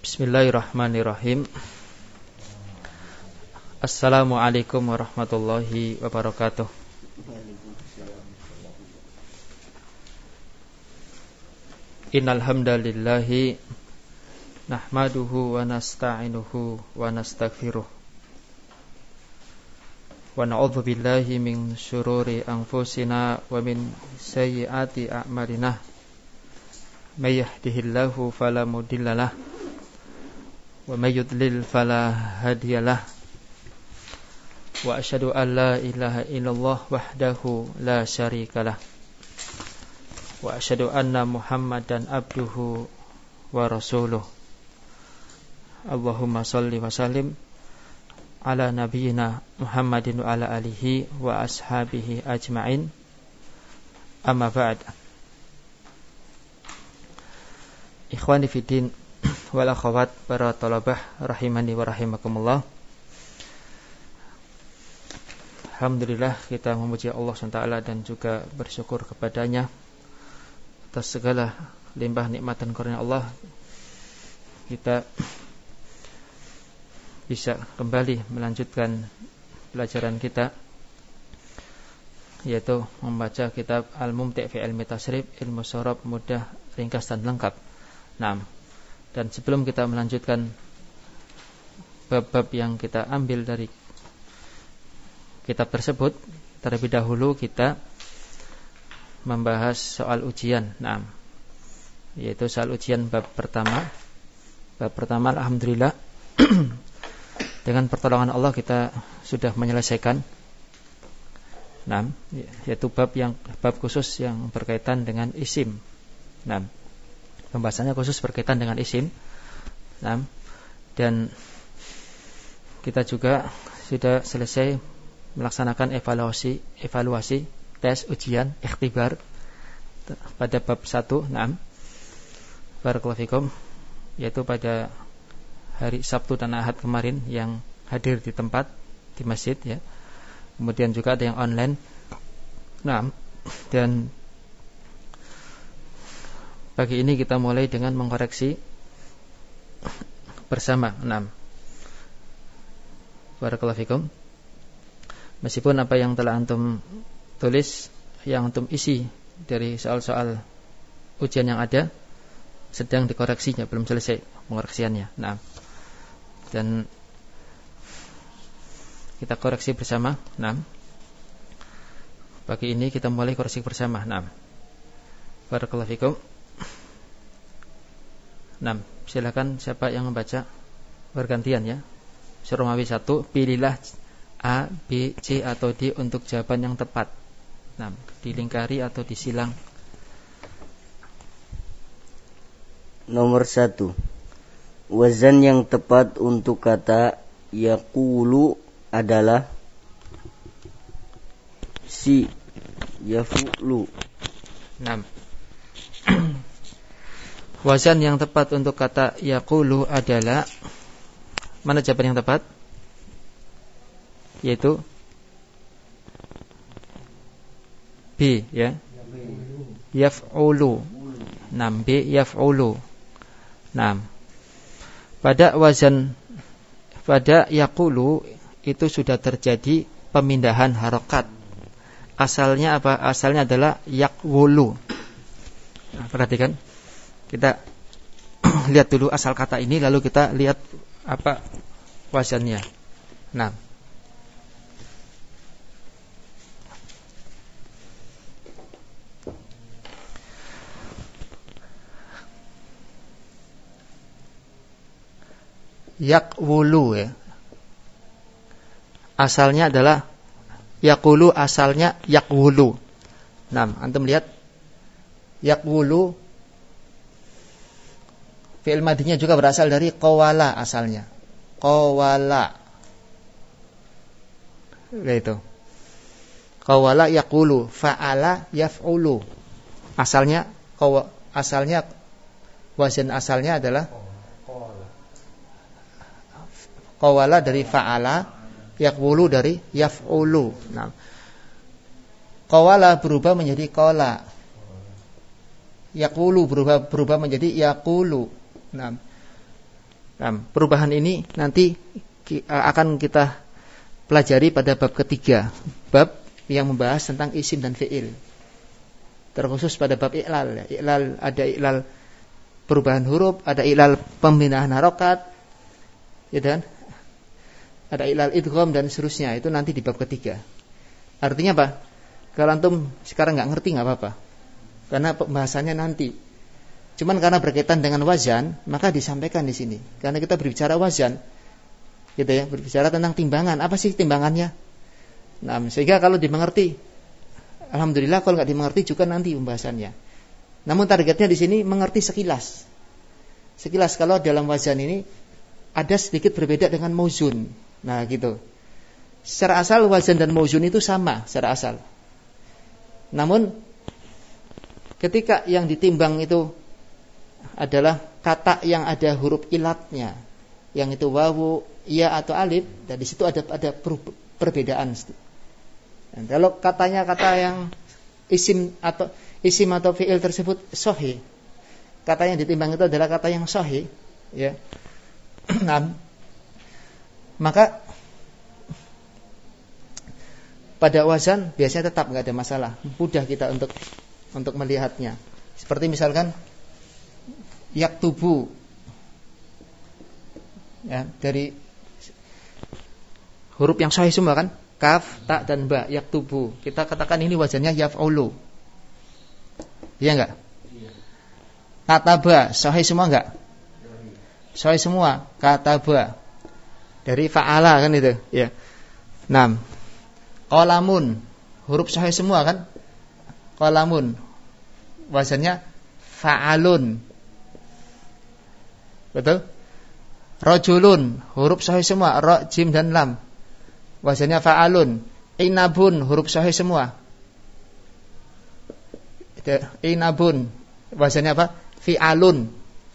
Bismillahirrahmanirrahim. Assalamualaikum warahmatullahi wabarakatuh. Innal hamdalillahi nahmaduhu wa nasta'inuhu wa nastaghfiruh. Wa na'udzu billahi min syururi anfusina wa min sayyiati a'malina. May yahdihillahu fala mudhillalah wa may yudlil fala hadiyalah. Wa asyhadu an la ilaha illallah wahdahu la syarikalah. Wa asyhadu anna Muhammadan abduhu wa rasuluh. Allahumma shalli wa sallim ala nabiyyina Muhammadin wa ala alihi wa ashabihi ajma'in. Amma ba'd. Ikhwani fiddin wal akhawat, para talabah rahimani wa rahimakumullah. Alhamdulillah, kita memuji Allah SWT dan juga bersyukur kepadanya atas segala limpah nikmat dan karunia Allah. Kita bisa kembali melanjutkan pelajaran kita, yaitu membaca kitab Al-Mumti' fi Ilmi Tasrif, ilmu sorob mudah, ringkas dan lengkap. Dan sebelum kita melanjutkan bab-bab yang kita ambil dari kitab tersebut, terlebih dahulu kita membahas soal ujian. Yaitu soal ujian bab pertama. Bab pertama, alhamdulillah, dengan pertolongan Allah kita sudah menyelesaikan. Yaitu bab khusus yang berkaitan dengan isim. Pembahasannya khusus berkaitan dengan isim. Dan kita juga sudah selesai melaksanakan evaluasi tes ujian ikhtibar pada bab 1. Barakallahu fikum, yaitu pada hari Sabtu dan Ahad kemarin yang hadir di tempat di masjid, ya. Kemudian juga ada yang online. Dan pagi ini kita mulai dengan mengkoreksi bersama. Barakallahu fikum. Meskipun apa yang telah antum tulis, yang antum isi dari soal-soal ujian yang ada sedang dikoreksinya, belum selesai pengoreksiannya. Dan kita koreksi bersama. Pagi ini kita mulai koreksi bersama. Barakallahu fikum. Silakan siapa yang membaca bergantian, ya. Surah Romawi 1, pilihlah A, B, C atau D untuk jawaban yang tepat. Dilingkari atau disilang. Nomor 1. Wazan yang tepat untuk kata yaqulu adalah si yafulu. Wazan yang tepat untuk kata yaqulu adalah, mana jawaban yang tepat? Yaitu B, ya. Yaf'ulu. B, yaf'ulu. Pada yaqulu itu sudah terjadi pemindahan harokat. Asalnya apa? Asalnya adalah yaqwulu. Perhatikan. Kita lihat dulu asal kata ini, lalu kita lihat apa wazannya. Yaqwulu, ya. Asalnya adalah yaqulu, asalnya yaqwulu. Antum lihat yaqwulu, fi'il madinya juga berasal dari qawala asalnya. Qawala. Itu. Qawala yaqulu, fa'ala yaf'ulu. Asalnya wazan asalnya adalah qawala dari fa'ala, yaqulu dari yaf'ulu. Qawala berubah menjadi qala. Yaqulu berubah menjadi yaqulu. Nah, perubahan ini nanti akan kita pelajari pada bab ketiga, bab yang membahas tentang isim dan fi'il. Terkhusus pada bab i'lal. I'lal, ada i'lal perubahan huruf, ada i'lal pemindahan harokat, ya kan? Ada i'lal idgham dan seterusnya. Itu nanti di bab ketiga. Artinya apa? Kalau antum sekarang nggak ngerti nggak apa-apa, karena pembahasannya nanti. Cuman karena berkaitan dengan wazan, maka disampaikan di sini. Karena kita berbicara wazan, gitu ya, berbicara tentang timbangan. Apa sih timbangannya? Nah, sehingga kalau dimengerti, alhamdulillah. Kalau nggak dimengerti juga nanti pembahasannya. Namun targetnya di sini mengerti sekilas. Sekilas kalau dalam wazan ini ada sedikit berbeda dengan mauzun. Nah, gitu. Secara asal wazan dan mauzun itu sama secara asal. Namun ketika yang ditimbang itu adalah kata yang ada huruf ilatnya, yang itu wawu, ya atau alif, dan di situ ada perbedaan. Dan kalau katanya kata yang isim atau fi'il tersebut sahih, kata yang ditimbang itu adalah kata yang sahih, ya. Nah, maka pada wazan biasanya tetap nggak ada masalah, mudah kita untuk melihatnya. Seperti misalkan yaktubu, ya, dari huruf yang sahih semua kan, kaf, ta dan ba, yaktubu. Kita katakan ini wazannya yaf'ulu, iya enggak? Kataba, sahih semua enggak? Sahih semua, kataba. Dari fa'ala kan itu, ya. 6. Qalamun, huruf sahih semua kan? Qalamun, wazannya fa'alun. Betul? Rajulun, huruf sahih semua, ra, jim dan lam, wazannya fa'alun. Inabun, huruf sahih semua. Inabun, wazannya apa? Fi'alun.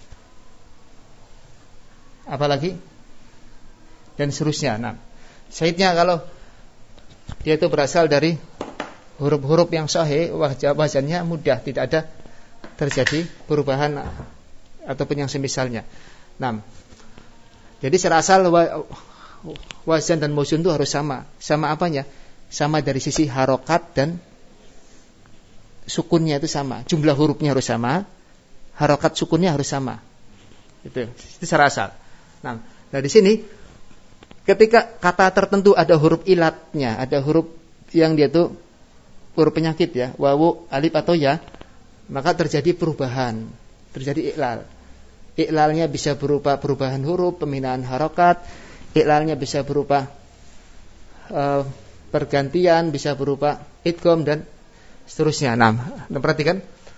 Apalagi? Dan seterusnya. Nah, syahidnya kalau dia itu berasal dari huruf-huruf yang sahih, wazannya mudah, tidak ada terjadi perubahan ataupun yang semisalnya. Nah, jadi secara asal wazan dan mauzun itu harus sama. Sama apanya? Sama dari sisi harokat dan sukunnya itu sama. Jumlah hurufnya harus sama, harokat sukunnya harus sama. Itu secara asal. Nah, dari sini ketika kata tertentu ada huruf ilatnya, ada huruf yang dia itu huruf penyakit ya, wawu, alif atau ya, maka terjadi perubahan, terjadi iklal. Iklalnya bisa berupa perubahan huruf, pemindahan harokat. Iklalnya bisa berupa pergantian, bisa berupa idgham dan seterusnya. Nah, perhatikan.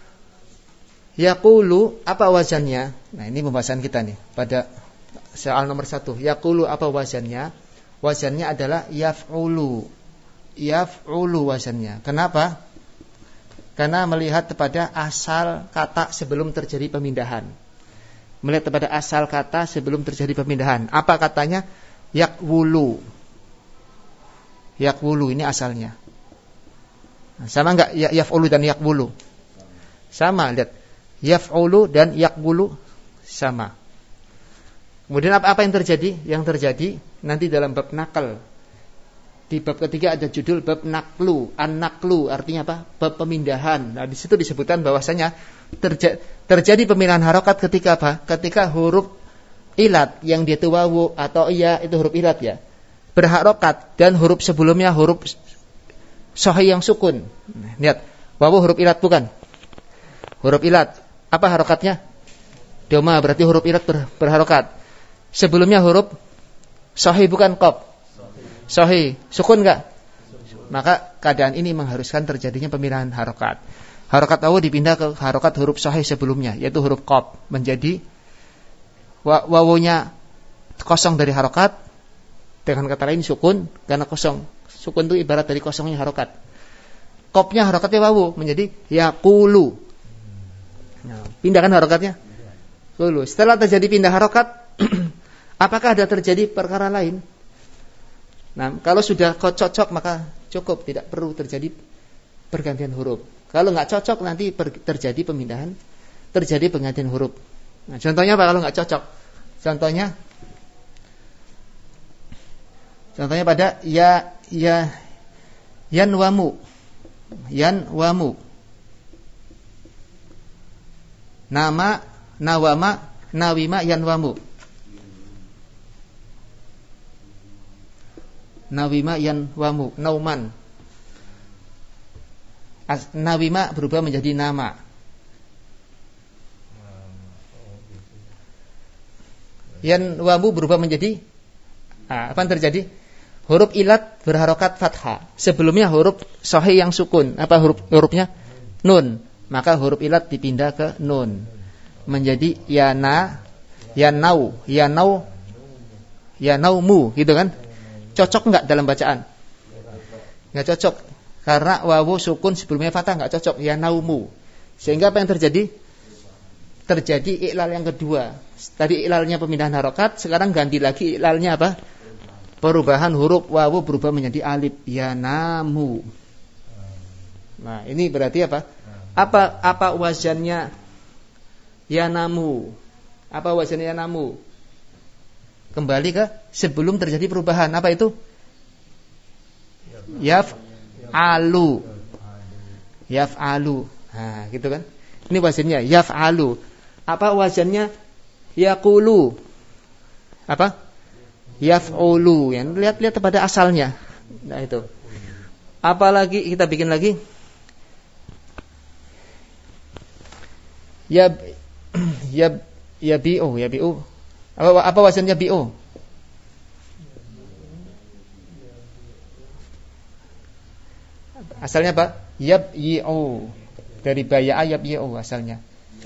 Yaqulu, apa wazannya? Nah, ini pembahasan kita nih pada soal nomor 1. Yaqulu, apa wazannya? Wazannya adalah yaf'ulu. Yaf'ulu wazannya. Kenapa? Karena melihat kepada asal kata sebelum terjadi pemindahan. Melihat kepada asal kata sebelum terjadi pemindahan. Apa katanya? Yakwulu. Yakwulu ini asalnya. Nah, sama enggak yaf'ulu dan yakwulu? Sama, lihat. Yaf'ulu dan yakwulu sama. Kemudian apa yang terjadi? Yang terjadi nanti dalam bab nakal. Di bab ketiga ada judul bab naklu. An-naklu artinya apa? Bab pemindahan. Nah, di situ disebutkan bahwasanya terjadi pemindahan harokat ketika apa? Ketika huruf ilat yang dia itu wawu atau iya, itu huruf ilat ya, berharokat dan huruf sebelumnya huruf sahih yang sukun. Lihat, wawu huruf ilat bukan? Huruf ilat. Apa harokatnya? Doma, berarti huruf ilat berharokat. Sebelumnya huruf sahih bukan qaf? Sahih. Sukun enggak? Maka keadaan ini mengharuskan terjadinya pemindahan harokat. Harokat wawu dipindah ke harokat huruf sahih sebelumnya, yaitu huruf qaf, menjadi wawunya kosong dari harokat. Dengan kata lain sukun, karena kosong. Sukun itu ibarat dari kosongnya harokat. Qafnya harokatnya wawu menjadi yaqulu. Nah, pindahkan harokatnya. Dulu. Setelah terjadi pindah harokat, apakah ada terjadi perkara lain? Nah, kalau sudah cocok maka cukup, tidak perlu terjadi pergantian huruf. Kalau nggak cocok nanti terjadi pemindahan, terjadi penggantian huruf. Nah, contohnya apa kalau nggak cocok? Contohnya pada yanwamu. Nama, nawama, nawima, yanwamu. Nawima, yanwamu, nauman. Nawima berubah menjadi nama. Yanwamu berubah menjadi apa yang terjadi? Huruf ilat berharokat fathah. Sebelumnya huruf sahih yang sukun. Apa hurufnya? Nun. Maka huruf ilat dipindah ke nun. Menjadi yana, yanau, yanaumu, gitu kan? Cocok enggak dalam bacaan? Enggak cocok. Karena wawu sukun sebelumnya fathah, enggak cocok. Yanaumu. Sehingga apa yang terjadi? Terjadi iklal yang kedua. Tadi iklalnya pemindahan harokat, sekarang ganti lagi iklalnya apa? Perubahan huruf wawu berubah menjadi alif. Yanamu. Nah, ini berarti apa? Apa wazannya yanamu? Apa wazannya yanamu? Kembali ke sebelum terjadi perubahan. Apa itu? Yaf'alu. Nah, gitu kan? Ini wazannya yaf'alu. Apa wazannya? Yaqulu. Apa? Yaf'ulu. Ya, lihat pada asalnya. Nah, itu. Apalagi kita bikin lagi? Yabi'u. Apa wazannya bi'u? Asalnya apa? Yabyi'u. Dari baya'a yabyi'u asalnya.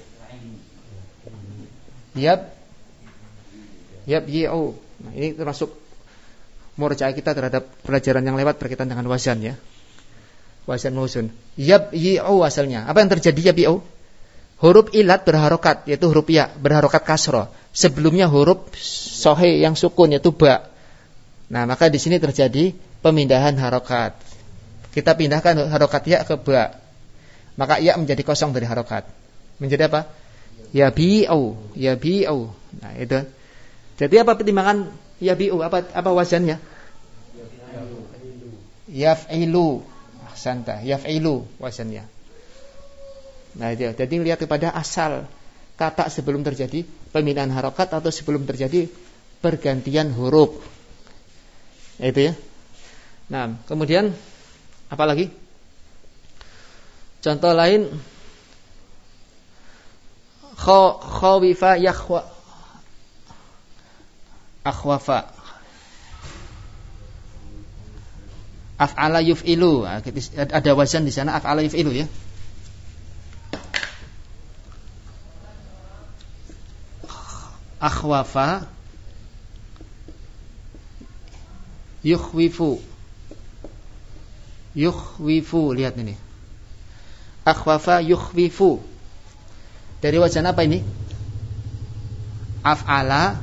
Yabyi'u. Nah, ini termasuk murajaah kita terhadap pelajaran yang lewat berkaitan dengan wazan ya. Wazan mausun. Yabyi'u asalnya. Apa yang terjadi yabyi'u? Huruf ilat berharokat, yaitu huruf ya, berharokat kasroh. Sebelumnya huruf sohe yang sukun, yaitu ba. Nah, maka di sini terjadi pemindahan harokat. Kita pindahkan harokat ya ke ba. Maka ya menjadi kosong dari harokat. Menjadi apa? Yabi'u. Nah, itu. Jadi apa pertimbangan yabi'u? Apa wazannya? Yaf'ilu. Ahsanta. Yaf'ilu wazannya. Nah, itu. Jadi lihat kepada asal kata sebelum terjadi pemindahan harokat atau sebelum terjadi pergantian huruf. Itu ya. Nah, kemudian apa lagi? Contoh lain, khawifa akhwafa. Af'ala yuf'ilu. Ada wazan di sana af'ala yuf'ilu ya. Akhwafa yukhwifu. Lihat ini. Akhwafa yukhwifu. Dari wazan apa ini? Af'ala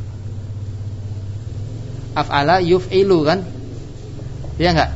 yuf'ilu kan? Iya enggak?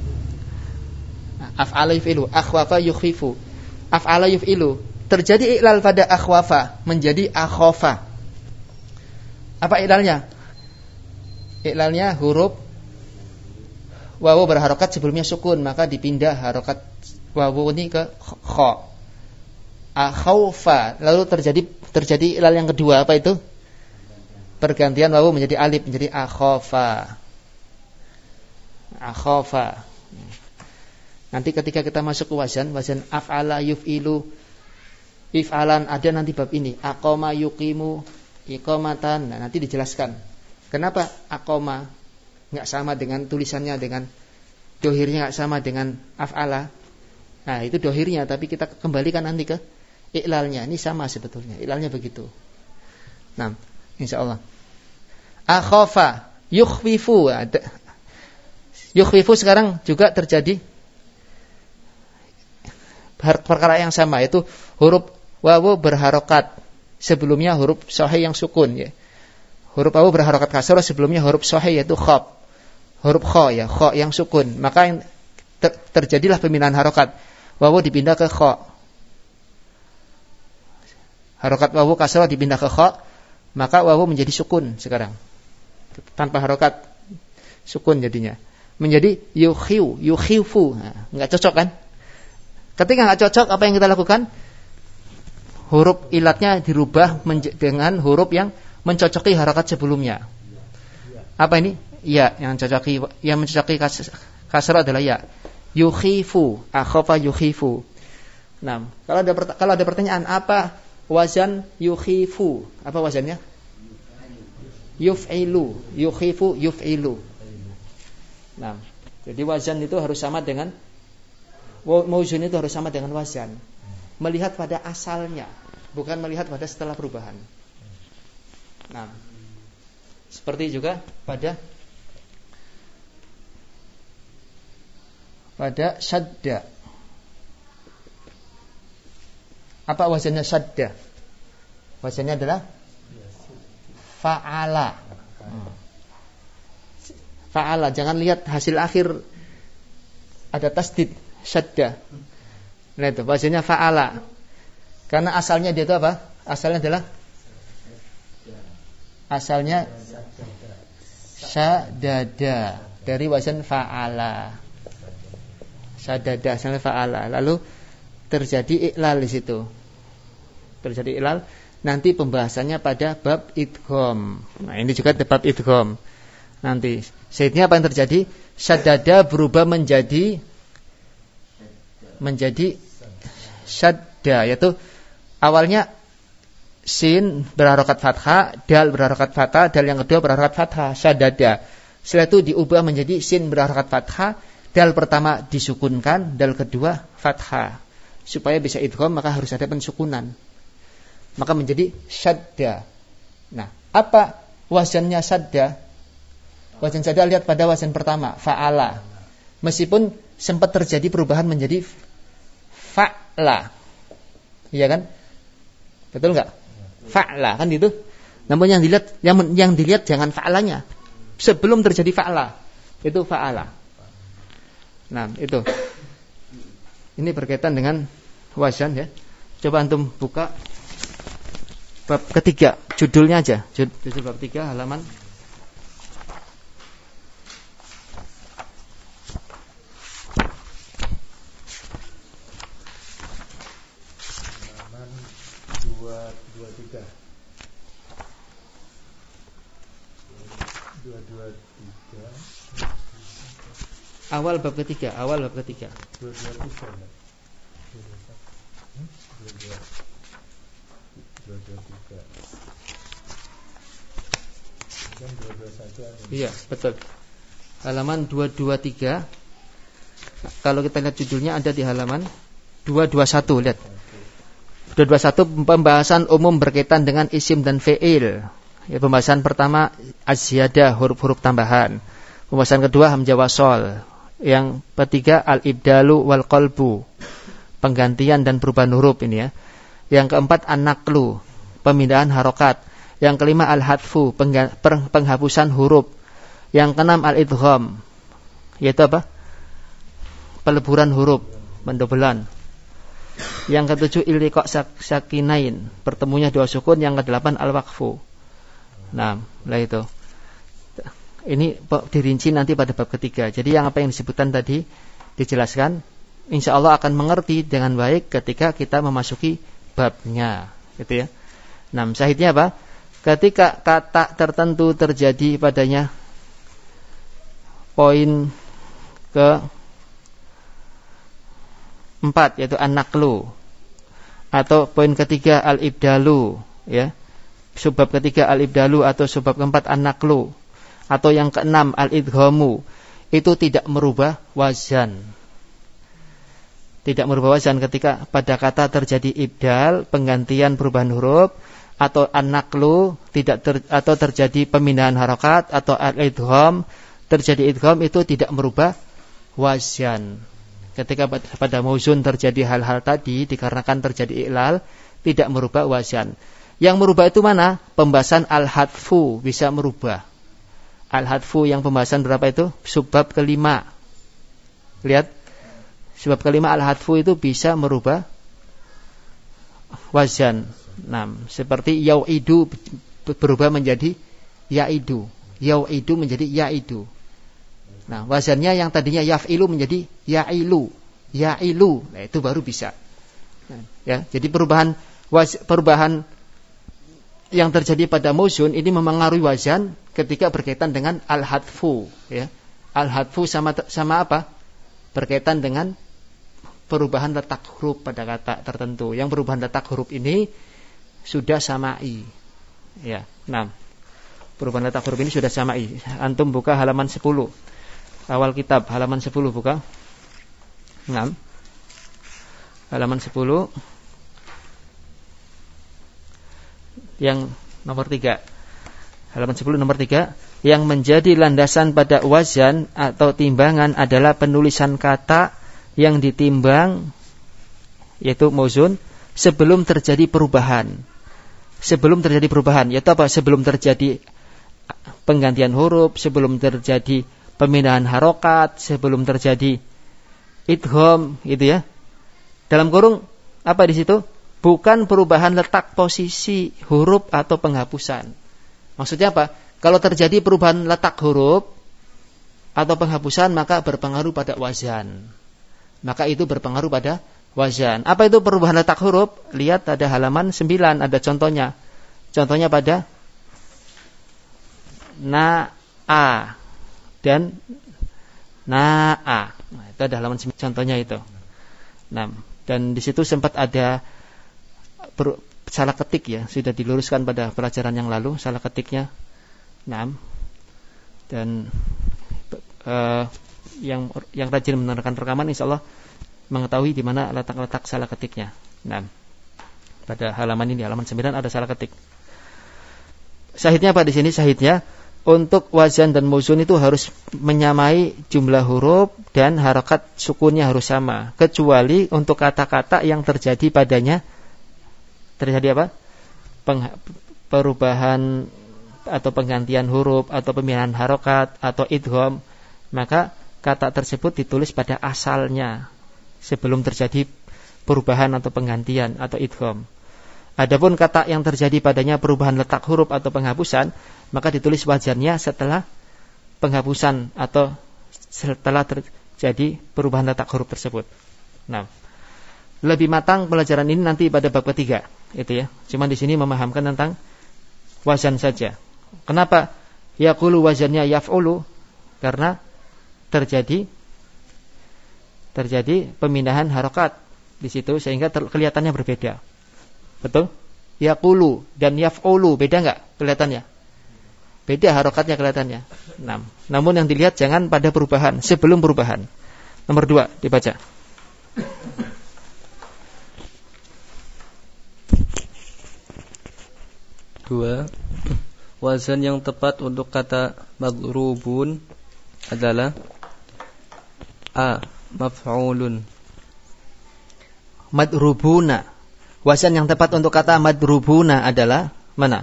Af'ala yuf'ilu. Akhwafa yukhwifu. Af'ala yuf'ilu. Terjadi iklal pada akhwafa menjadi akhofa. Apa iklalnya? Iklalnya huruf wawu berharokat sebelumnya sukun, maka dipindah harokat wawu ini ke kha. Akhaufa. Lalu terjadi iklal yang kedua, apa itu? Pergantian wawu menjadi alif, menjadi akhofa. Nanti ketika kita masuk ke wazan af'ala yuf'ilu, if'alan, ada nanti bab ini. Aqama yuqimu, iqamatan. Nah, nanti dijelaskan kenapa aqama enggak sama dengan tulisannya, dengan dohirnya enggak sama dengan af'ala. Nah, itu dohirnya, tapi kita kembalikan nanti ke iklalnya. Ini sama sebetulnya, iklalnya begitu. Nah, insyaallah. Akhafa yukhwifu. Yukhwifu sekarang juga terjadi perkara yang sama, yaitu huruf wawu berharokat. Sebelumnya huruf sahih yang sukun ya. Huruf wawu berharokat kasrah, sebelumnya huruf sahih yaitu kha. Huruf kha ya, kha yang sukun. Maka terjadilah pemindahan harokat. Wawu dipindah ke kha. Harokat wawu kasrah dipindah ke kha. maka wawu menjadi sukun sekarang. Tanpa harokat, sukun jadinya. Menjadi yukhifu. Nah, enggak cocok kan? Ketika enggak cocok, apa yang kita lakukan? Huruf ilatnya dirubah dengan huruf yang mencocoki harokat sebelumnya. Apa ini? Ya, yang mencocoki kasrah adalah ya. Yukhifu, akhafa yukhifu. Nah, kalau ada pertanyaan, apa wazan yukhifu? Apa wazannya? Yuf'ilu. Yukhifu yuf'ilu. Nah, jadi wazan itu harus sama dengan mauzun, itu harus sama dengan wazan. Melihat pada asalnya, bukan melihat pada setelah perubahan. Nah, seperti juga pada syadda. Apa wazannya syadda? Wazannya adalah fa'ala. Fa'ala, jangan lihat hasil akhir ada tasdid, syadda. Nah itu wazannya fa'ala. Karena asalnya dia itu apa? Asalnya syadada, dari wazan fa'ala. Syadada asalnya fa'ala. Lalu terjadi iklal di situ. Terjadi iklal, nanti pembahasannya pada bab idgham. Nah, ini juga bab idgham. Nanti sehingga apa yang terjadi? Syadada berubah menjadi syadda, yaitu awalnya sin berharokat fathah, dal berharokat fathah, dal yang kedua berharokat fathah, syadada. Setelah itu diubah menjadi sin berharokat fathah, dal pertama disukunkan, dal kedua fathah. Supaya bisa idgham maka harus ada pensukunan. Maka menjadi syadda. Nah, apa wazannya syadda? Wazan syadda lihat pada wazan pertama, fa'ala. Meskipun sempat terjadi perubahan menjadi fa'la. Iya kan? Betul enggak? Fa'la kan itu. Namun yang dilihat jangan fa'lanya. Sebelum terjadi fa'la, itu fa'ala. Nah, itu. Ini berkaitan dengan wazan ya. Coba antum buka bab ketiga, judulnya aja. Judul bab 3 halaman awal bab ketiga. Iya, betul. Halaman 223. Kalau kita lihat judulnya ada di halaman 221, lihat. 221 pembahasan umum berkaitan dengan isim dan fi'il. Ya, pembahasan pertama az-ziyadah, huruf-huruf tambahan. Pembahasan kedua hamzah wasol. Yang ketiga al-ibdalu wal qalbu, penggantian dan perubahan huruf ini ya. Yang keempat an-naqlu, pemindahan harokat. Yang kelima al-hadfu, penghapusan huruf. Yang keenam al-idgham, yaitu apa? Peleburan huruf, pendobelan. Yang ketujuh iltiqa sakinain, pertemunya dua sukun. Yang kedelapan al-waqfu. Nah, lah itu. Ini dirinci nanti pada bab ketiga. Jadi yang apa yang disebutkan tadi dijelaskan, insya Allah akan mengerti dengan baik ketika kita memasuki babnya, gitu ya. Nah, syahidnya apa? Ketika kata tertentu terjadi padanya poin ke-4, yaitu an-naqlu, atau poin ketiga al-ibdalu, ya. Subbab ketiga al-ibdalu atau subbab keempat an-naqlu, atau yang keenam al-idghamu, itu tidak merubah wazan. Tidak merubah wazan ketika pada kata terjadi ibdal, penggantian perubahan huruf, atau an-naqlu, atau terjadi pemindahan harakat, atau al-idgham, terjadi idgham, itu tidak merubah wazan. Ketika pada mauzun terjadi hal-hal tadi dikarenakan terjadi iklal, tidak merubah wazan. Yang merubah itu mana? Pembahasan al-hadfu bisa merubah. Al-hadfu yang pembahasan berapa itu? Subbab kelima. Lihat, subbab kelima al-hadfu itu bisa merubah wazan. Nah, seperti yau'idu berubah menjadi ya'idu. Yau'idu menjadi ya'idu. Nah, wazannya yang tadinya yaf'ilu menjadi ya'ilu. Ya'ilu. Nah, itu baru bisa. Ya, jadi perubahan yang terjadi pada muzun ini memengaruhi wazan ketika berkaitan dengan al-hadfu, ya. Al-hadfu sama apa? Berkaitan dengan perubahan letak huruf pada kata tertentu. Yang perubahan letak huruf ini sudah sama'i. Ya, 6. Perubahan letak huruf ini sudah sama'i. Antum buka halaman 10. Awal kitab halaman 10 buka. 6. Halaman 10. Yang nomor 3. Halaman 10 nomor 3. Yang menjadi landasan pada wazan atau timbangan adalah penulisan kata yang ditimbang, yaitu mauzun, sebelum terjadi perubahan. Sebelum terjadi perubahan, yaitu apa? Sebelum terjadi penggantian huruf, sebelum terjadi pemindahan harokat, sebelum terjadi idgham, gitu ya. Dalam kurung apa di situ? Bukan perubahan letak posisi huruf atau penghapusan. Maksudnya apa? Kalau terjadi perubahan letak huruf atau penghapusan, maka berpengaruh pada wazan. Maka itu berpengaruh pada wazan. Apa itu perubahan letak huruf? Lihat ada halaman 9, ada contohnya. Contohnya pada na-a dan na-a. Nah, itu ada halaman 9 contohnya itu. Nah, dan di situ sempat ada salah ketik ya, sudah diluruskan pada pelajaran yang lalu salah ketiknya. Nah, dan yang rajin menerangkan rekaman insyaallah mengetahui di mana letak-letak salah ketiknya. Nah, pada halaman ini halaman 9 ada salah ketik. Syahidnya apa di sini? Syahidnya untuk wazan dan mauzun itu harus menyamai jumlah huruf dan harakat sukunnya harus sama, kecuali untuk kata-kata yang terjadi padanya terjadi apa? Perubahan atau penggantian huruf atau pemindahan harokat atau idgham, maka kata tersebut ditulis pada asalnya sebelum terjadi perubahan atau penggantian atau idgham. Adapun kata yang terjadi padanya perubahan letak huruf atau penghapusan, maka ditulis wazannya setelah penghapusan atau setelah terjadi perubahan letak huruf tersebut. Nah, lebih matang pelajaran ini nanti pada bab ketiga, itu ya. Cuma di sini memahamkan tentang wazan saja. Kenapa yaqulu wazannya yaf'ulu? Karena terjadi pemindahan harokat di situ sehingga kelihatannya berbeda. Betul? Yaqulu dan yaf'ulu beda enggak kelihatannya? Beda harokatnya kelihatannya. Nah, namun yang dilihat jangan pada perubahan, sebelum perubahan. Nomor 2 dibaca. Wazan yang tepat untuk kata madrubun adalah A. Maf'ulun. Madrubuna. Wazan yang tepat untuk kata madrubuna adalah mana?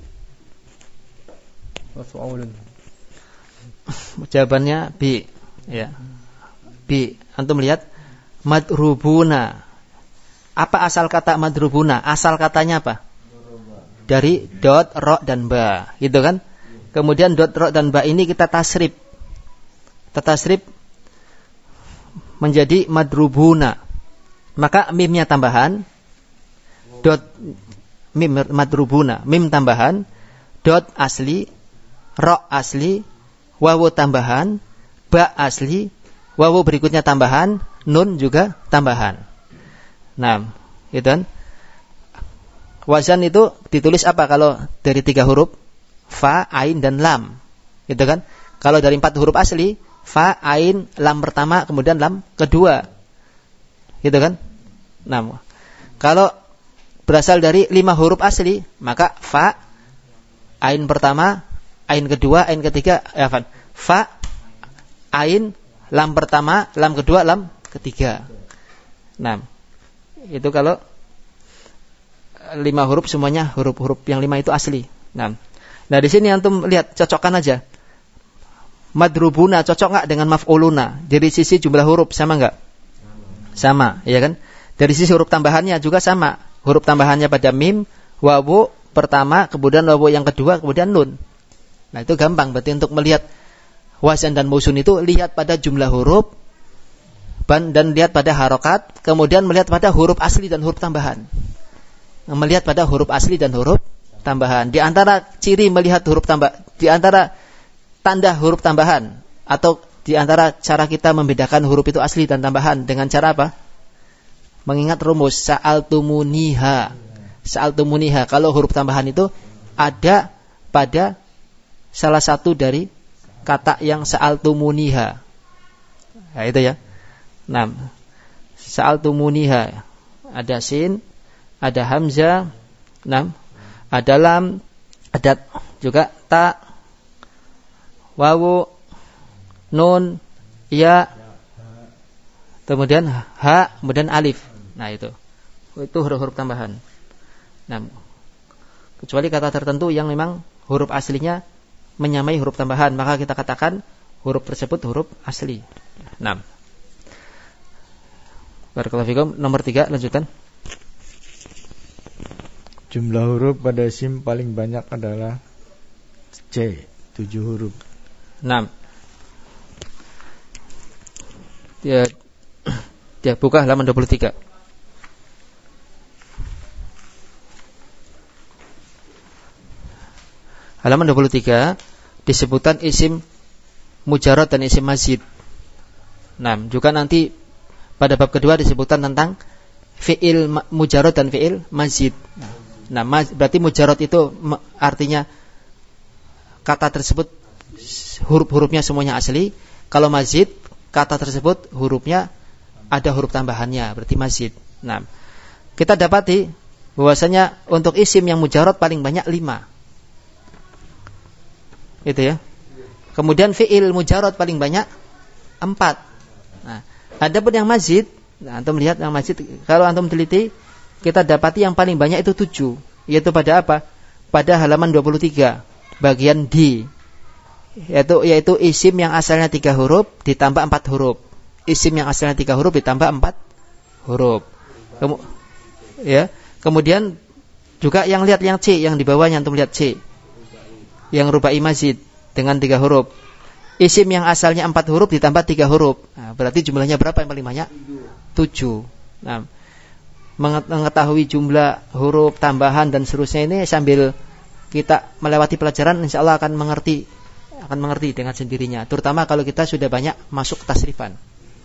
Maf'ulun. Jawabannya B. Ya. B. Antum lihat madrubuna. Apa asal kata madrubuna? Asal katanya apa? Dari dot, ro, dan ba, gitu kan? Kemudian dot, ro, dan ba ini kita tasrif. Kita tasrif menjadi madrubuna. Maka mimnya tambahan, dot mim madrubuna, mim tambahan, dot asli, ro asli, wawu tambahan, ba asli, wawu berikutnya tambahan, nun juga tambahan. Nah, gitu kan? Wazan itu ditulis apa kalau dari 3 huruf? Fa, ain, dan lam. Gitu kan? Kalau dari 4 huruf asli, fa, ain, lam pertama, kemudian lam kedua. Gitu kan? Nah, kalau berasal dari 5 huruf asli, maka fa, ain pertama, ain kedua, ain ketiga, fa, ain, lam pertama, lam kedua, lam ketiga. Nah, itu kalau 5 huruf semuanya huruf-huruf yang 5 itu asli. Nah di sini antum lihat cocokkan aja. Madrubuna cocok enggak dengan maf'uluna? Dari sisi jumlah huruf sama enggak? Sama, ya kan? Dari sisi huruf tambahannya juga sama. Huruf tambahannya pada mim, wawu, pertama, kemudian wawu yang kedua, kemudian nun. Nah, itu gampang. Berarti untuk melihat wazan dan mausun itu lihat pada jumlah huruf dan lihat pada harokat, kemudian melihat pada huruf asli dan huruf tambahan. Melihat pada huruf asli dan huruf tambahan. Di antara ciri melihat huruf tambah, di antara tanda huruf tambahan atau di antara cara kita membedakan huruf itu asli dan tambahan dengan cara apa? Mengingat rumus sa'altumuniha. Sa'altumuniha. Kalau huruf tambahan itu ada pada salah satu dari kata yang sa'altumuniha. Nah, itu ya. 6. Sa'altumuniha. Ada sin, ada hamzah, 6. Ada lam, ada juga ta, wawu, nun, ya, kemudian ha, kemudian alif. Nah, itu huruf-huruf tambahan. Nah, kecuali kata tertentu yang memang huruf aslinya menyamai huruf tambahan, maka kita katakan huruf tersebut huruf asli. 6. Barakallahu fikum. Nomor 3, lanjutan. Jumlah huruf pada isim paling banyak adalah C, 7 huruf. 6. Dia buka halaman 23. Halaman 23 disebutkan isim mujarrad dan isim mazid. 6. Juga nanti pada bab kedua disebutkan tentang fi'il mujarrad dan fi'il mazid. Nah, berarti mujarrad itu artinya kata tersebut huruf-hurufnya semuanya asli. Kalau mazid, kata tersebut hurufnya ada huruf tambahannya, berarti mazid. Nah, kita dapati bahwasanya untuk isim yang mujarrad paling banyak 5. Itu ya. Kemudian fi'il mujarrad paling banyak 4. Nah, adapun yang mazid, nah, antum lihat yang mazid, kalau antum teliti, kita dapati yang paling banyak itu 7, yaitu pada apa? Pada halaman 23, bagian D. Yaitu isim yang asalnya 3 huruf ditambah 4 huruf. Isim yang asalnya 3 huruf ditambah 4 huruf. Kemudian juga yang lihat yang C, yang di bawahnya antum lihat C. Yang rubai mazid dengan 3 huruf. Isim yang asalnya 4 huruf ditambah 3 huruf. Nah, berarti jumlahnya berapa yang paling banyak? 7. Nah, mengetahui jumlah huruf tambahan dan seterusnya ini sambil kita melewati pelajaran, insyaallah akan mengerti dengan sendirinya. Terutama kalau kita sudah banyak masuk tasrifan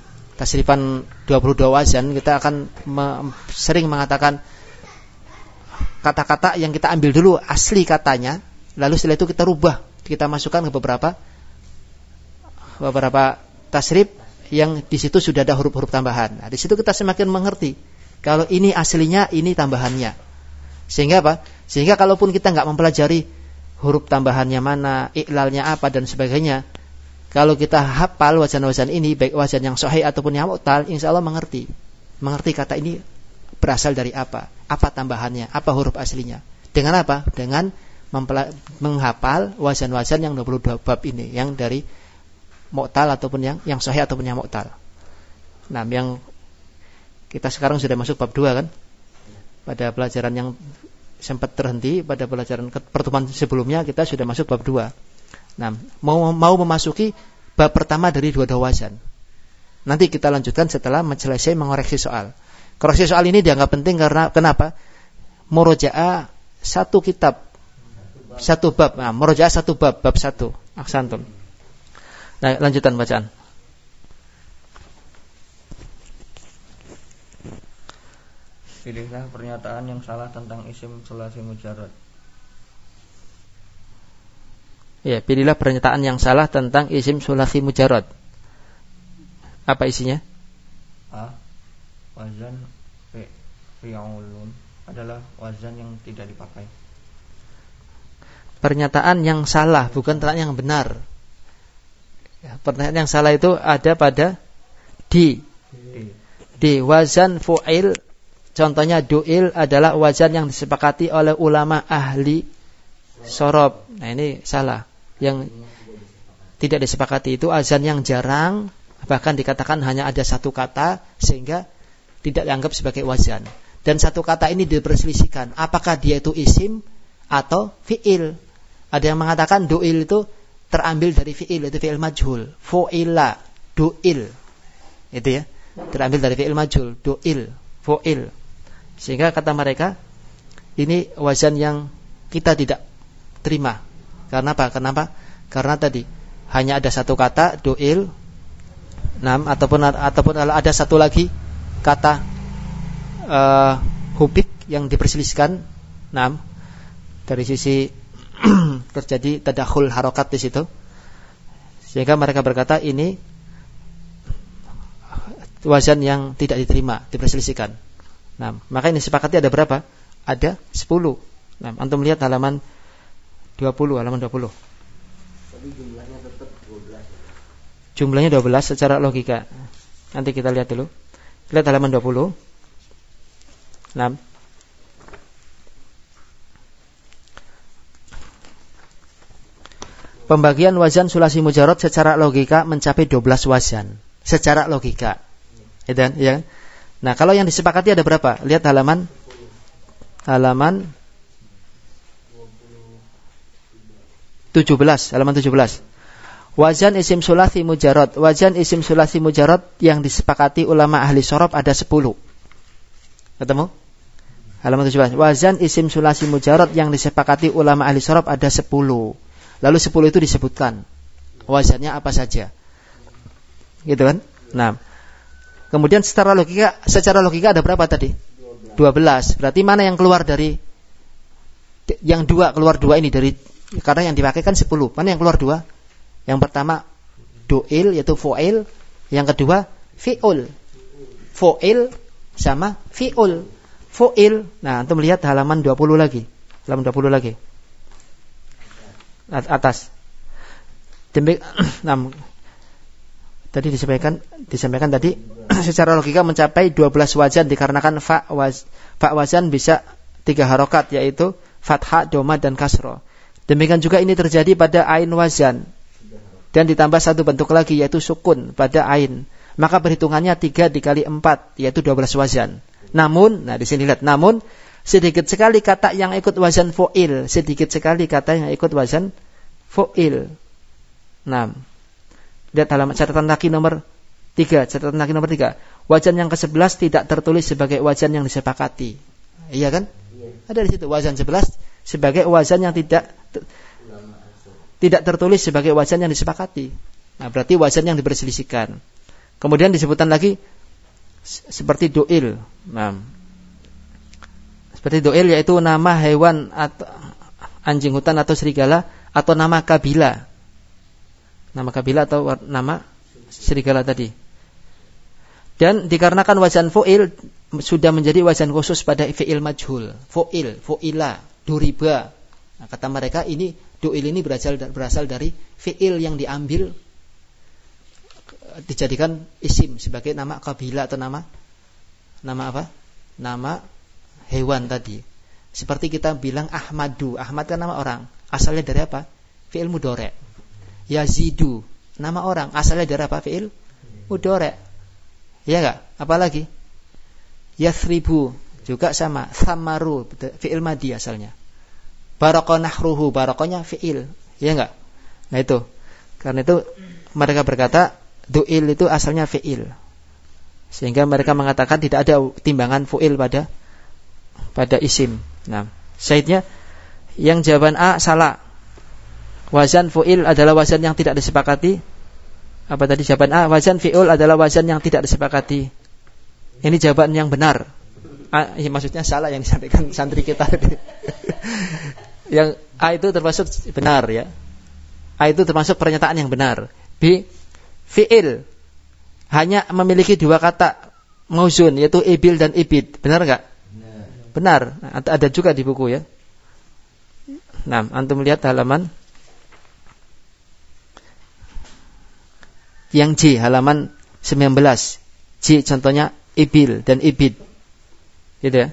22 wazan, kita akan sering mengatakan kata-kata yang kita ambil dulu asli katanya, lalu setelah itu kita rubah, kita masukkan ke beberapa tasrif yang di situ sudah ada huruf-huruf tambahan. Nah, di situ kita semakin mengerti kalau ini aslinya, ini tambahannya. Sehingga apa? Sehingga kalaupun kita nggak mempelajari huruf tambahannya mana, iklalnya apa dan sebagainya, kalau kita hafal wazan-wazan ini, baik wazan yang sahih ataupun yang mu'tal, insyaallah mengerti kata ini berasal dari apa tambahannya, apa huruf aslinya. Dengan apa? Dengan menghafal wazan-wazan yang 22 bab ini, yang dari mu'tal ataupun yang sahih ataupun yang mu'tal. Nah, yang kita sekarang sudah masuk bab 2 kan? Pada pelajaran yang sempat terhenti pada pelajaran pertemuan sebelumnya, kita sudah masuk bab 2. Nah, mau memasuki bab pertama dari 22 wazan. Nanti kita lanjutkan setelah selesai mengoreksi soal. Koreksi soal ini dianggap penting karena kenapa? Murojaah satu kitab, satu bab. Nah, murojaah satu bab 1. Ahsantum. Nah, lanjutan bacaan. Pilihlah pernyataan yang salah tentang isim sulasi mujarrad. Ya, pilihlah pernyataan yang salah tentang isim sulasi mujarrad. Apa isinya? A. Wazan fi'ulun adalah wazan yang tidak dipakai. Pernyataan yang salah, bukan pernyataan yang benar. Ya, pernyataan yang salah itu ada pada di wazan fu'il. Contohnya du'il adalah wazan yang disepakati oleh ulama ahli sorob. Nah, ini salah. Yang tidak disepakati itu wazan yang jarang, bahkan dikatakan hanya ada satu kata, sehingga tidak dianggap sebagai wazan. Dan satu kata ini diperselisihkan, apakah dia itu isim atau fi'il. Ada yang mengatakan du'il itu terambil dari fi'il, itu fi'il majhul. Fu'ila, du'il. Itu ya. Terambil dari fi'il majhul, du'il, fu'il. Sehingga kata mereka, ini wazan yang kita tidak terima. Karena apa? Kenapa? Karena tadi hanya ada satu kata du'il, ataupun ada satu lagi kata hubik yang diperselisihkan. Dari sisi terjadi tadakhul harokat di situ, sehingga mereka berkata ini wazan yang tidak diterima, diperselisihkan. Maka ini sepakati ada berapa? Ada 10. Antum lihat halaman 20. Tapi jumlahnya tetap 12. Jumlahnya 12 secara logika. Nanti kita lihat dulu. Lihat halaman 20. Pembagian wazan sulasi mujarrad secara logika mencapai 12 wazan. Secara logika. Ya. Nah, kalau yang disepakati ada berapa? Lihat halaman 17, halaman 17. Wazan isim sulasi mujarrad. Wazan isim sulasi mujarrad yang disepakati ulama ahli shorab ada 10. Ketemu? Halaman 17. Wazan isim sulasi mujarrad yang disepakati ulama ahli shorab ada 10. Lalu 10 itu disebutkan wazannya apa saja. Gitu kan? Kemudian secara logika ada berapa tadi? 12. Berarti mana yang keluar dari yang keluar 2 ini dari, karena yang dipakai kan 10. Mana yang keluar 2? Yang pertama du'il yaitu fu'il, yang kedua fi'ul. Fu'il sama fi'ul. Fu'il. Nah, antum lihat halaman 20 lagi. Halaman 20 lagi. Atas. Tadi disampaikan tadi secara logika mencapai 12 wazan dikarenakan fa wazan bisa 3 harokat, yaitu fathah, dhamma dan kasrah. Demikian juga ini terjadi pada ain wazan dan ditambah satu bentuk lagi yaitu sukun pada ain. Maka perhitungannya 3 dikali 4 yaitu 12 wazan. Namun, di sini lihat, namun sedikit sekali kata yang ikut wazan fu'il, Lihat halaman catatan kaki nomor 3. Wazan yang ke-11 tidak tertulis sebagai wazan yang disepakati. Iya kan? Ada di situ wazan 11 sebagai wazan yang tidak tertulis sebagai wazan yang disepakati. Berarti wazan yang diperselisihkan. Kemudian disebutkan lagi seperti du'il. Seperti du'il yaitu nama hewan atau anjing hutan atau serigala, atau nama kabilah. Nama kabilah atau nama serigala tadi. Dan dikarenakan wazan fu'il sudah menjadi wazan khusus pada fi'il majhul. Fu'il, fu'ila, duriba. Kata mereka ini du'il ini berasal dari fi'il yang diambil dijadikan isim sebagai nama kabilah atau nama apa? Nama hewan tadi. Seperti kita bilang Ahmadu. Ahmad kan nama orang. Asalnya dari apa? Fi'il mudhari'. Yazidu, nama orang. Asalnya dari apa? Fi'il mudhari'. Iya enggak? Apalagi? Yathribu juga sama. Thamaru, fi'il madhi asalnya. Baraka nahruhu, barakanya fi'il. Iya enggak? Nah itu. Karena itu mereka berkata du'il itu asalnya fi'il. Sehingga mereka mengatakan tidak ada timbangan fu'il pada isim. Syahidnya yang jawaban A salah. Wazan fu'il adalah wazan yang tidak disepakati. Apa tadi jawaban A? Wazan fi'ul adalah wazan yang tidak disepakati. Ini jawaban yang benar. Maksudnya salah yang disampaikan santri kita. Yang A itu termasuk benar ya. A itu termasuk pernyataan yang benar. B, fi'il hanya memiliki 2 kata mauzun, yaitu ibil dan ibid. Benar enggak? Benar. Ada juga di buku ya. Antum lihat halaman yang J, halaman 19. J contohnya ibil dan ibid. Gitu ya.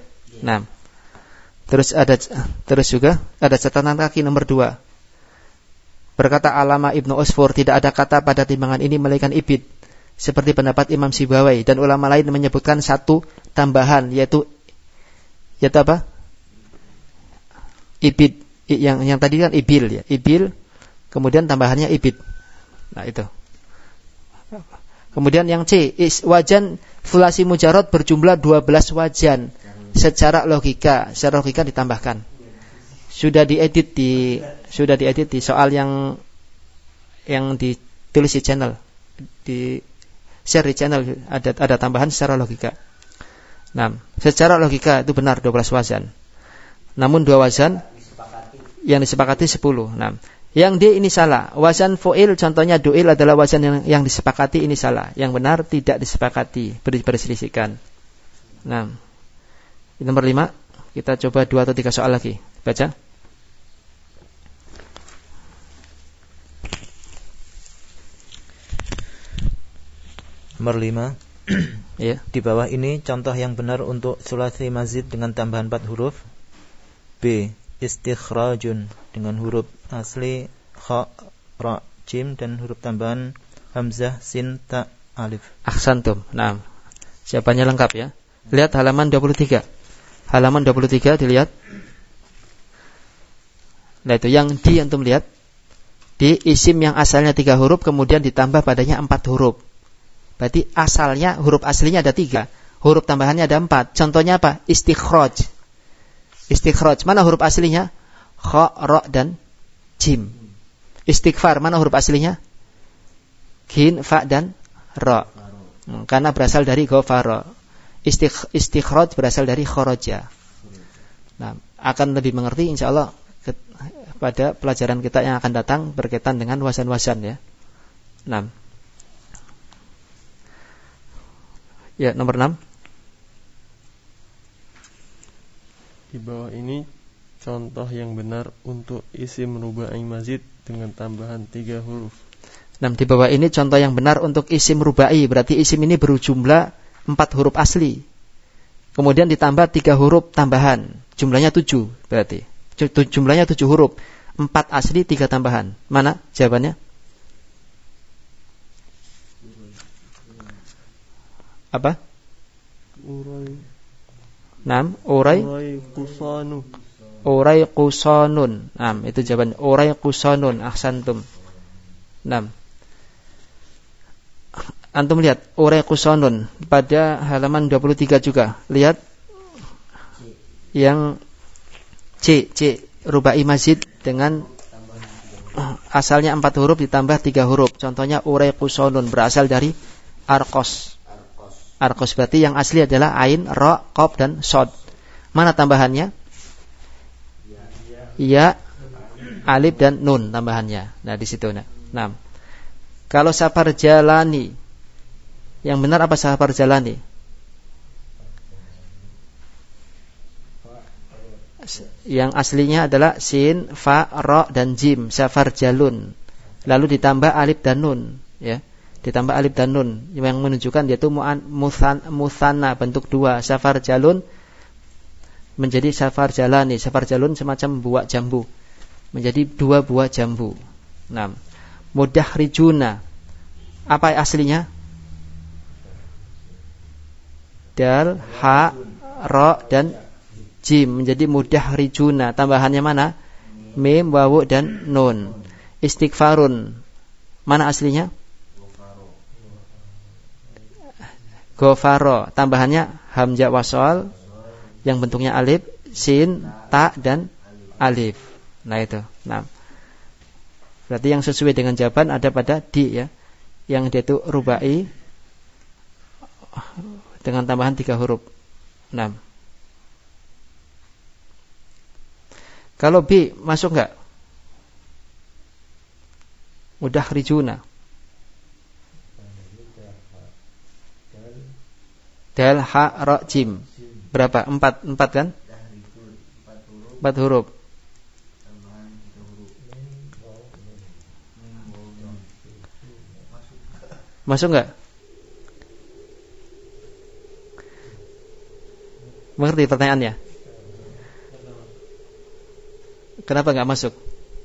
Terus juga ada catatan kaki nomor 2. Berkata Alama Ibnu Usfur, tidak ada kata pada timbangan ini melainkan ibid, seperti pendapat Imam Sibawai, dan ulama lain menyebutkan satu tambahan yaitu apa? Ibid Yang tadi kan ibil ya, ibil, kemudian tambahannya ibid. Nah itu. Kemudian yang C, wajan fulasi mujarrad berjumlah 12 wajan. Secara logika ditambahkan. Sudah diedit di soal yang ditulis di channel, di share di channel, ada tambahan secara logika. Nah, secara logika itu benar 12 wajan. Namun 2 wajan yang disepakati 10. Nah, yang D ini salah. Wazan fu'il contohnya du'il adalah wazan yang disepakati, ini salah. Yang benar tidak disepakati, berselisihkan. Nah, nomor 5, kita coba 2 atau 3 soal lagi. Baca. Nomor 5. Ya. Di bawah ini contoh yang benar untuk sulasi mazid dengan tambahan 4 huruf. B. Istikhrajun dengan huruf asli kha, ra, jim dan huruf tambahan hamzah, sin, ta, alif. Ahsantum. Nah, jawabannya lengkap ya. Lihat halaman 23. Halaman 23 dilihat. Nah itu yang di antum lihat. Di isim yang asalnya 3 huruf kemudian ditambah padanya 4 huruf. Berarti asalnya huruf aslinya ada 3, huruf tambahannya ada 4. Contohnya apa? Istikhraj. Istikhraj, mana huruf aslinya? Kha, ra, dan jim. Istighfar, mana huruf aslinya? Ghin, fa, dan ra. Karena berasal dari ghafara. Istikhraj berasal dari kharaja. Nah, akan lebih mengerti insyaallah pada pelajaran kita yang akan datang berkaitan dengan wazan-wazan ya. 6. Ya, nomor 6. Di bawah ini contoh yang benar untuk isim rubai mazid dengan tambahan 3 huruf. Nah, di bawah ini contoh yang benar untuk isim rubai, berarti isim ini berjumlah 4 huruf asli. Kemudian ditambah 3 huruf tambahan, jumlahnya 7 berarti. Jumlahnya 7 huruf, 4 asli, 3 tambahan. Mana jawabannya? Apa? Urai kusanu. Urai kusanun. Itu jawaban. Urai kusanun. Ahsantum. 6. Antum lihat urai kusanun pada halaman 23 juga. Lihat yang C rubai mazid dengan asalnya 4 huruf ditambah 3 huruf. Contohnya urai kusanun berasal dari arkos. Arkos berarti yang asli adalah ain, ra, qaf, dan shad. Mana tambahannya? Ya, alif, dan nun tambahannya. Nah, di situ. Nah. Kalau safar jalani, yang benar apa safar jalani? Yang aslinya adalah sin, fa, ra, dan jim, safar jalun. Lalu ditambah alif dan nun, ya. Ditambah alif dan nun yang menunjukkan yaitu musanna bentuk 2. Safar jalun menjadi safar jalani. Safar jalun semacam buah jambu menjadi 2 buah jambu. Nah, mudahrijuna apa aslinya? Dal, ha, ra, dan jim menjadi mudahrijuna. Tambahannya mana? Mim, wawu, dan nun. Istighfarun mana aslinya? Ghafaro, tambahannya hamzah wasal yang bentuknya alif, sin, ta, dan alif. Nah itu. Nah, berarti yang sesuai dengan jawaban ada pada D ya, yang dia itu rubai dengan tambahan 3 huruf. 6. Kalau B masuk enggak? Mudahrijuna. Dal, ha, ra, jim. Berapa? 4 kan? 4 huruf. Masuk enggak? Mengerti pertanyaannya? Kenapa enggak masuk?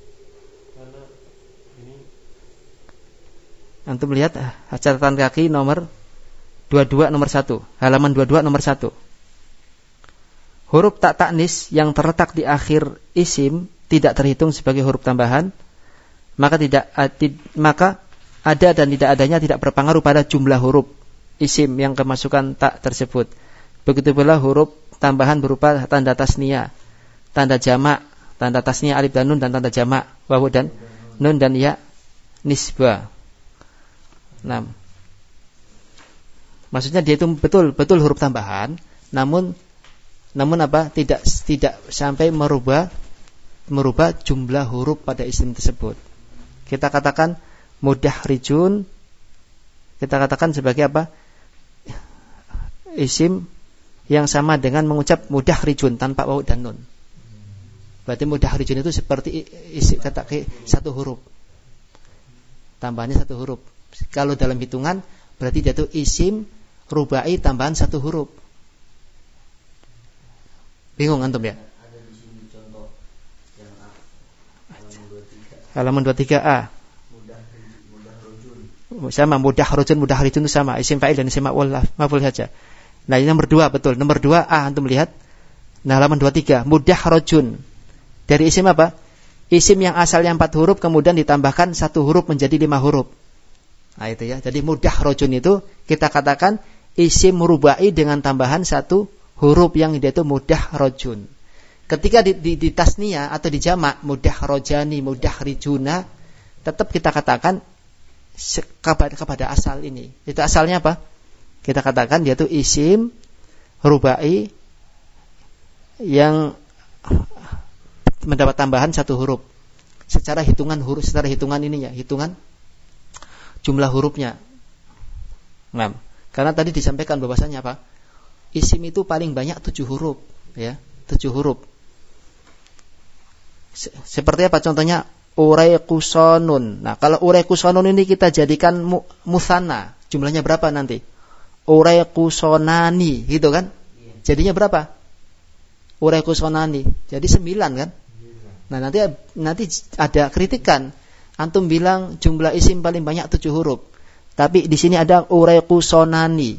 Antum lihat catatan kaki nomor 22 nomor 1, halaman 22 nomor 1. Huruf tak taknis yang terletak di akhir isim tidak terhitung sebagai huruf tambahan, maka ada dan tidak adanya tidak berpengaruh pada jumlah huruf isim yang kemasukan tak tersebut. Begitu pula huruf tambahan berupa tanda tasniyah, tanda jamak, tanda tasniyah alif dan nun dan tanda jamak wawu dan nun dan ya nisbah. 6. Maksudnya dia itu betul huruf tambahan, namun apa? Tidak sampai merubah jumlah huruf pada isim tersebut. Kita katakan mudahrijun, kita katakan sebagai apa? Isim yang sama dengan mengucap mudahrijun tanpa wawu dan nun. Berarti mudahrijun itu seperti isim kata satu huruf. Tambahannya satu huruf. Kalau dalam hitungan berarti dia itu isim rubai tambahan satu huruf. Bingung antum ya? Ada di sini contoh yang halaman 23A. Sama mudahrijun itu sama, isim fa'il dan isim maf'ul saja. Nah, ini nomor 2 betul. Nomor 2A antum lihat. Nah, halaman 23, mudahrijun. Dari isim apa? Isim yang asalnya 4 huruf kemudian ditambahkan 1 huruf menjadi 5 huruf. Nah, itu ya. Jadi mudahrijun itu kita katakan isim rubai dengan tambahan 1 huruf yang dia itu mudahrijun. Ketika di tasniyah atau di jamak mudahrojani, mudahrijuna, tetap kita katakan kepada asal ini. Itu asalnya apa? Kita katakan dia itu isim rubai yang mendapat tambahan 1 huruf. Secara hitungan ininya, hitungan jumlah hurufnya. Nah, karena tadi disampaikan bahwasanya apa? Isim itu paling banyak 7 huruf, ya, 7 huruf. Seperti apa contohnya? Uraiqusonun. Nah, kalau uraiqusonun ini kita jadikan musanna, jumlahnya berapa nanti? Uraiqusonani, gitu kan? Jadinya berapa? Uraiqusonani. Jadi 9 kan? Nah, nanti ada kritikan. Antum bilang jumlah isim paling banyak 7 huruf. Tapi di sini ada uraiqusonani.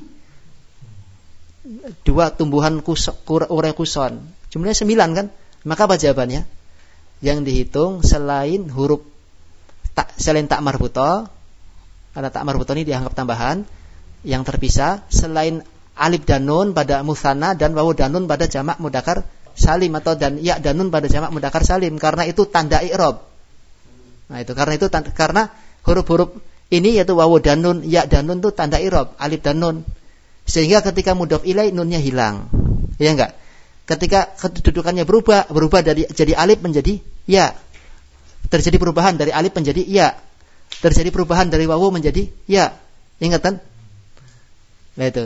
2 tumbuhan uraiquson. Jumlahnya 9 kan? Maka apa jawabannya? Yang dihitung selain tak marbutoh, karena tak marbutoh ini dianggap tambahan yang terpisah, selain alif dan nun pada musanna dan wawu dan nun pada jamak mudzakkar salim, atau dan ya dan nun pada jamak mudzakkar salim, karena itu tanda i'rab. Nah, itu karena huruf-huruf ini yaitu wawu dan nun, ya dan nun itu tanda i'rab, alif dan nun. Sehingga ketika mudhof ilaih nunnya hilang. Ya enggak? Ketika kedudukannya berubah dari jadi alif menjadi ya. Terjadi perubahan dari alif menjadi ya. Terjadi perubahan dari wawu menjadi ya. Ingat kan? Nah, itu.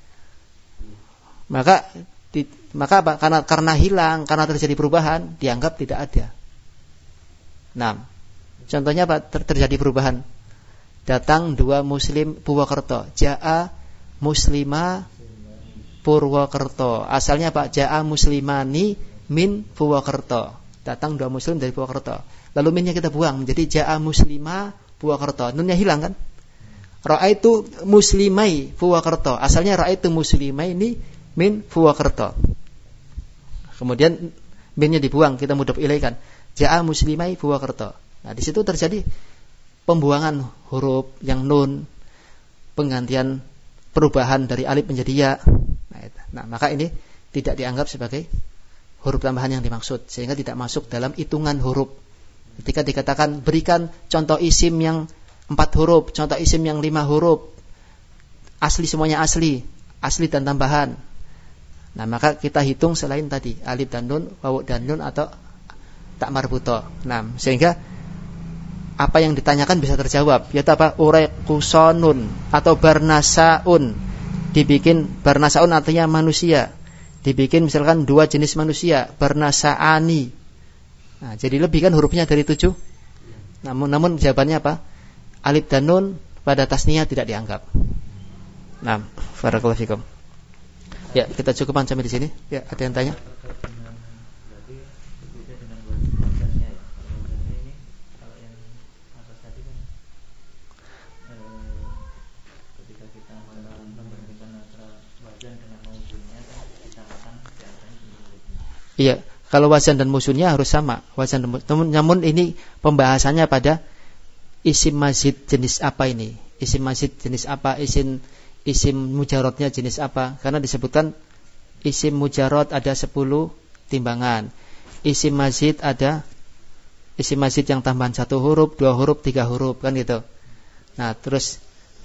Maka apa? Karena hilang, karena terjadi perubahan, dianggap tidak ada. Nah, contohnya apa? Terjadi perubahan. Datang 2 muslim Purwokerto. Ja'a muslima Purwokerto. Asalnya Pak, ja'a muslimani min Purwokerto. Datang 2 muslim dari Purwokerto. Lalu minnya kita buang menjadi ja'a muslima Purwokerto. Nunnya hilang kan? Ra'aitu muslimai Purwokerto. Asalnya ra'aitu muslimaini min Purwokerto. Kemudian minnya dibuang, kita mudhof ilaih kan. Ja'a muslimai Purwokerto. Nah, di situ terjadi pembuangan huruf yang nun, penggantian perubahan dari alif menjadi ya. Nah, maka ini tidak dianggap sebagai huruf tambahan yang dimaksud, sehingga tidak masuk dalam hitungan huruf. Ketika dikatakan berikan contoh isim yang 4 huruf, contoh isim yang 5 huruf, asli semuanya asli dan tambahan. Nah, maka kita hitung selain tadi alif dan nun, wawu dan nun atau tak marbutoh. Nah, sehingga apa yang ditanyakan bisa terjawab, yaitu apa? Uraiqusonun atau barnasaun. Dibikin barnasaun artinya manusia. Dibikin misalkan 2 jenis manusia, barnasaani. Nah, jadi lebih kan hurufnya dari 7. Namun jawabannya apa? Alif dan nun pada tasniyah tidak dianggap. Nah, barakallahu fikum. Ya, kita cukupkan sampai di sini. Ya, ada yang tanya? Iya, Kalau wazan dan musunnya harus sama. Wazan dan musun. Namun ini pembahasannya pada isim mazid jenis apa ini? Isim mazid jenis apa? Isim mujarrodnya jenis apa? Karena disebutkan isim mujarrod ada 10 timbangan. Isim mazid ada isim mazid yang tambahan 1 huruf, 2 huruf, 3 huruf, kan gitu. Nah, terus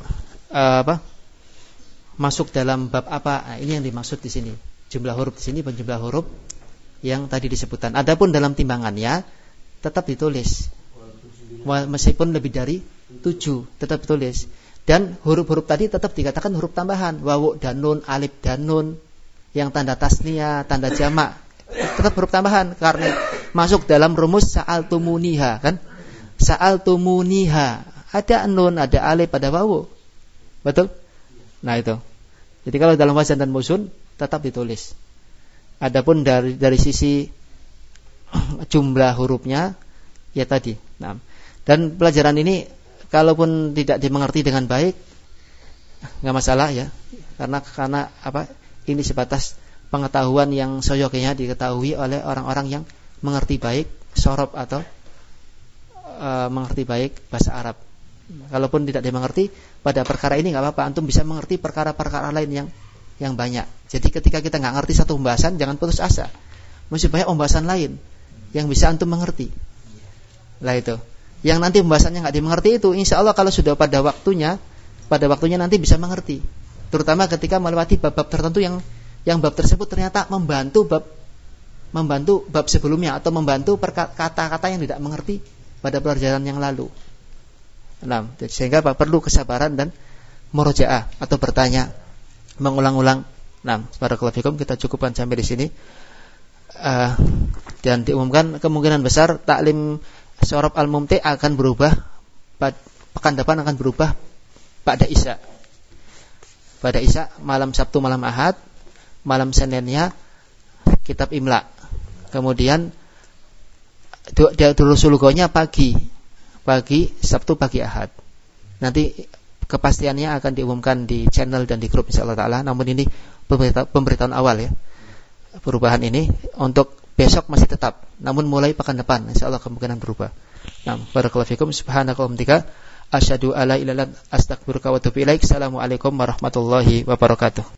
masuk dalam bab apa? Nah, ini yang dimaksud di sini. Jumlah huruf di sini jumlah huruf yang tadi disebutkan. Adapun dalam timbangannya tetap ditulis. Meskipun lebih dari 7 tetap ditulis. Dan huruf-huruf tadi tetap dikatakan huruf tambahan. Wawu dan nun, alif dan nun, yang tanda tasniah, tanda jamak, tetap huruf tambahan karena masuk dalam rumus sa'altumuniha, kan? Sa'altumuniha. Ada nun, ada alif, ada wawu. Betul? Nah, itu. Jadi kalau dalam wazan dan musun tetap ditulis. Adapun dari sisi jumlah hurufnya ya tadi. Nah, dan pelajaran ini kalaupun tidak dimengerti dengan baik enggak masalah ya. Karena apa? Ini sebatas pengetahuan yang soyokinya diketahui oleh orang-orang yang mengerti baik sorob atau mengerti baik bahasa Arab. Kalaupun tidak dimengerti pada perkara ini enggak apa-apa, antum bisa mengerti perkara-perkara lain yang banyak. Jadi ketika kita enggak ngerti satu pembahasan, jangan putus asa. Masih banyak pembahasan lain yang bisa antum mengerti. Lah itu. Yang nanti pembahasannya enggak dimengerti itu, insya Allah kalau sudah pada waktunya nanti bisa mengerti. Terutama ketika melewati bab-bab tertentu yang bab tersebut ternyata membantu bab sebelumnya atau membantu kata-kata yang tidak mengerti pada pelajaran yang lalu. Nah, sehingga perlu kesabaran dan murojaah atau bertanya, mengulang-ulang. Nah, barakallahu fikum, kita cukupkan sampai di sini. Dan diumumkan kemungkinan besar taklim Syarab al-Mumti akan berubah, pekan depan akan berubah pada Isya. Pada Isya, malam Sabtu, malam Ahad, malam Seninnya kitab Imla. Kemudian Durusul Lugahnya pagi Sabtu, pagi Ahad. Nanti kepastiannya akan diumumkan di channel dan di grup insyaallah taala. Namun ini pemberitahuan awal ya. Perubahan ini untuk besok masih tetap, namun mulai pekan depan insyaallah kemungkinan berubah. Nah, barakallahu fikum, subhanakallahumma wa bihamdika asyhadu alla ilaha illa anta astaghfiruka wa atubu ilaik. Assalamualaikum warahmatullahi wabarakatuh.